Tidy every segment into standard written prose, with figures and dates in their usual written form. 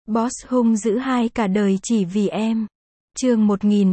Boss hung dữ hai cả đời chỉ vì em. Chương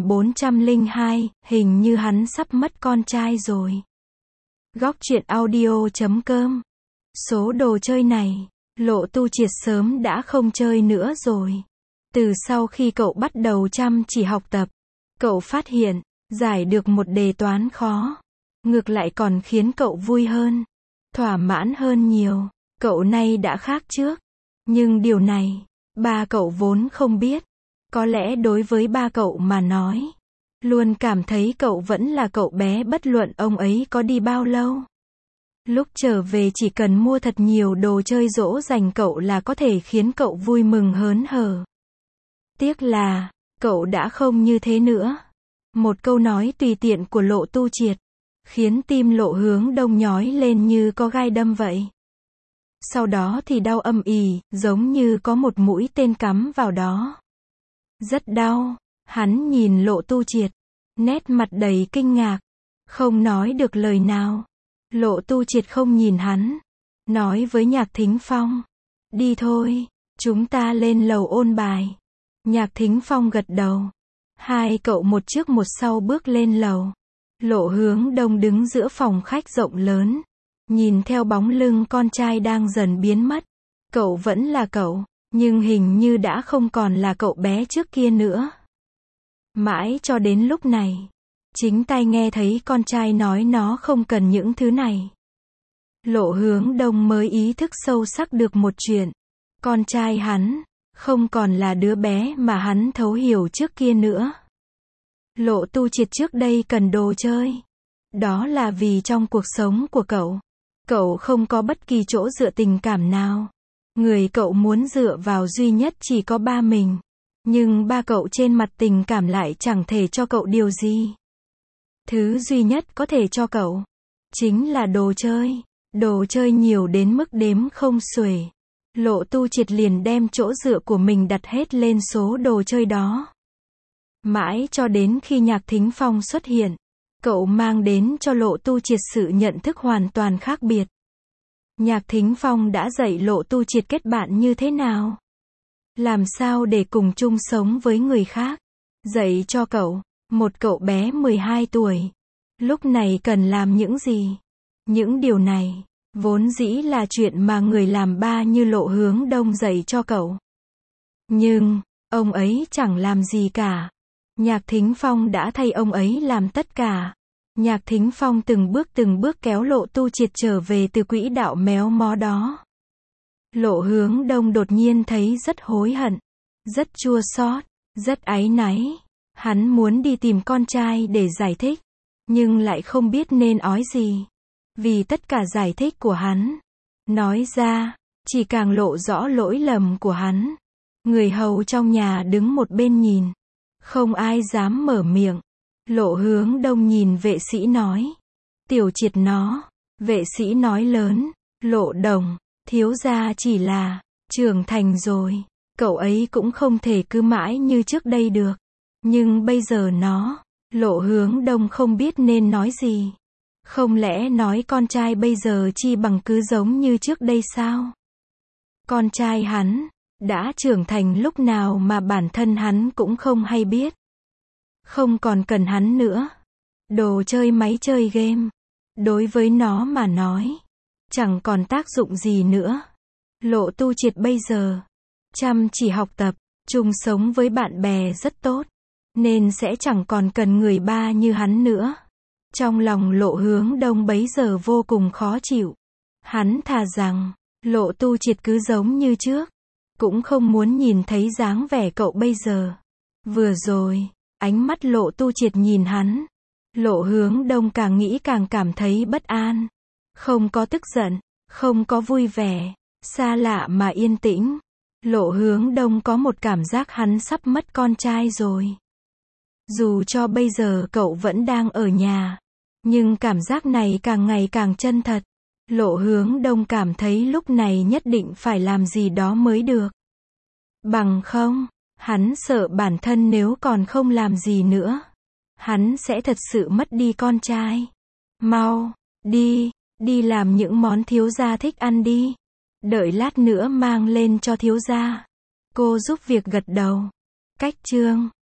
1402, hình như hắn sắp mất con trai rồi. Góc truyện audio.com. Số đồ chơi này, Lộ Tu Triệt sớm đã không chơi nữa rồi. Từ sau khi cậu bắt đầu chăm chỉ học tập, cậu phát hiện, giải được một đề toán khó, ngược lại còn khiến cậu vui hơn, thỏa mãn hơn nhiều. Cậu nay đã khác trước. Nhưng điều này, ba cậu vốn không biết. Có lẽ đối với ba cậu mà nói, luôn cảm thấy cậu vẫn là cậu bé bất luận ông ấy có đi bao lâu. Lúc trở về chỉ cần mua thật nhiều đồ chơi dỗ dành cậu là có thể khiến cậu vui mừng hớn hở. Tiếc là, cậu đã không như thế nữa. Một câu nói tùy tiện của Lộ Tu Triệt, khiến tim Lộ Hướng Đông nhói lên như có gai đâm vậy. Sau đó thì đau âm ỉ, giống như có một mũi tên cắm vào đó. Rất đau. Hắn nhìn Lộ Tu Triệt, nét mặt đầy kinh ngạc, không nói được lời nào. Lộ Tu Triệt không nhìn hắn, nói với Nhạc Thính Phong, đi thôi, chúng ta lên lầu ôn bài. Nhạc Thính Phong gật đầu. Hai cậu một trước một sau bước lên lầu. Lộ Hướng Đông đứng giữa phòng khách rộng lớn, nhìn theo bóng lưng con trai đang dần biến mất. Cậu vẫn là cậu, nhưng hình như đã không còn là cậu bé trước kia nữa. Mãi cho đến lúc này, chính tai nghe thấy con trai nói nó không cần những thứ này. Lộ Hướng Đông mới ý thức sâu sắc được một chuyện. Con trai hắn, không còn là đứa bé mà hắn thấu hiểu trước kia nữa. Lộ Tu Triệt trước đây cần đồ chơi. Đó là vì trong cuộc sống của cậu không có bất kỳ chỗ dựa tình cảm nào. Người cậu muốn dựa vào duy nhất chỉ có ba mình. Nhưng ba cậu trên mặt tình cảm lại chẳng thể cho cậu điều gì. Thứ duy nhất có thể cho cậu, chính là đồ chơi. Đồ chơi nhiều đến mức đếm không xuể. Lộ Tu Triệt liền đem chỗ dựa của mình đặt hết lên số đồ chơi đó. Mãi cho đến khi Nhạc Thính Phong xuất hiện, cậu mang đến cho Lộ Tu Triệt sự nhận thức hoàn toàn khác biệt. Nhạc Thính Phong đã dạy Lộ Tu Triệt kết bạn như thế nào? Làm sao để cùng chung sống với người khác? Dạy cho cậu, một cậu bé 12 tuổi, lúc này cần làm những gì? Những điều này, vốn dĩ là chuyện mà người làm ba như Lộ Hướng Đông dạy cho cậu. Nhưng, ông ấy chẳng làm gì cả. Nhạc Thính Phong đã thay ông ấy làm tất cả. Nhạc Thính Phong từng bước kéo Lộ Tu Triệt trở về từ quỹ đạo méo mó đó. Lộ Hướng Đông đột nhiên thấy rất hối hận, rất chua xót, rất áy náy. Hắn muốn đi tìm con trai để giải thích, nhưng lại không biết nên nói gì. Vì tất cả giải thích của hắn, nói ra, chỉ càng lộ rõ lỗi lầm của hắn. Người hầu trong nhà đứng một bên nhìn, không ai dám mở miệng. Lộ Hướng Đông nhìn vệ sĩ nói, Tiểu Triệt nó. Vệ sĩ nói lớn, Lộ Đồng, thiếu gia chỉ là trưởng thành rồi, cậu ấy cũng không thể cứ mãi như trước đây được. Nhưng bây giờ nó, Lộ Hướng Đông không biết nên nói gì. Không lẽ nói con trai bây giờ chi bằng cứ giống như trước đây sao? Con trai hắn đã trưởng thành lúc nào mà bản thân hắn cũng không hay biết. Không còn cần hắn nữa. Đồ chơi máy chơi game, đối với nó mà nói, chẳng còn tác dụng gì nữa. Lộ Tu Triệt bây giờ chăm chỉ học tập, chung sống với bạn bè rất tốt, nên sẽ chẳng còn cần người ba như hắn nữa. Trong lòng Lộ Hướng Đông bấy giờ vô cùng khó chịu. Hắn thà rằng Lộ Tu Triệt cứ giống như trước, cũng không muốn nhìn thấy dáng vẻ cậu bây giờ. Vừa rồi, ánh mắt Lộ Tu Triệt nhìn hắn, Lộ Hướng Đông càng nghĩ càng cảm thấy bất an. Không có tức giận, không có vui vẻ, xa lạ mà yên tĩnh. Lộ Hướng Đông có một cảm giác hắn sắp mất con trai rồi. Dù cho bây giờ cậu vẫn đang ở nhà, nhưng cảm giác này càng ngày càng chân thật. Lộ Hướng Đông cảm thấy lúc này nhất định phải làm gì đó mới được. Bằng không, hắn sợ bản thân nếu còn không làm gì nữa, hắn sẽ thật sự mất đi con trai. Mau, đi làm những món thiếu gia thích ăn đi. Đợi lát nữa mang lên cho thiếu gia. Cô giúp việc gật đầu. Cách chương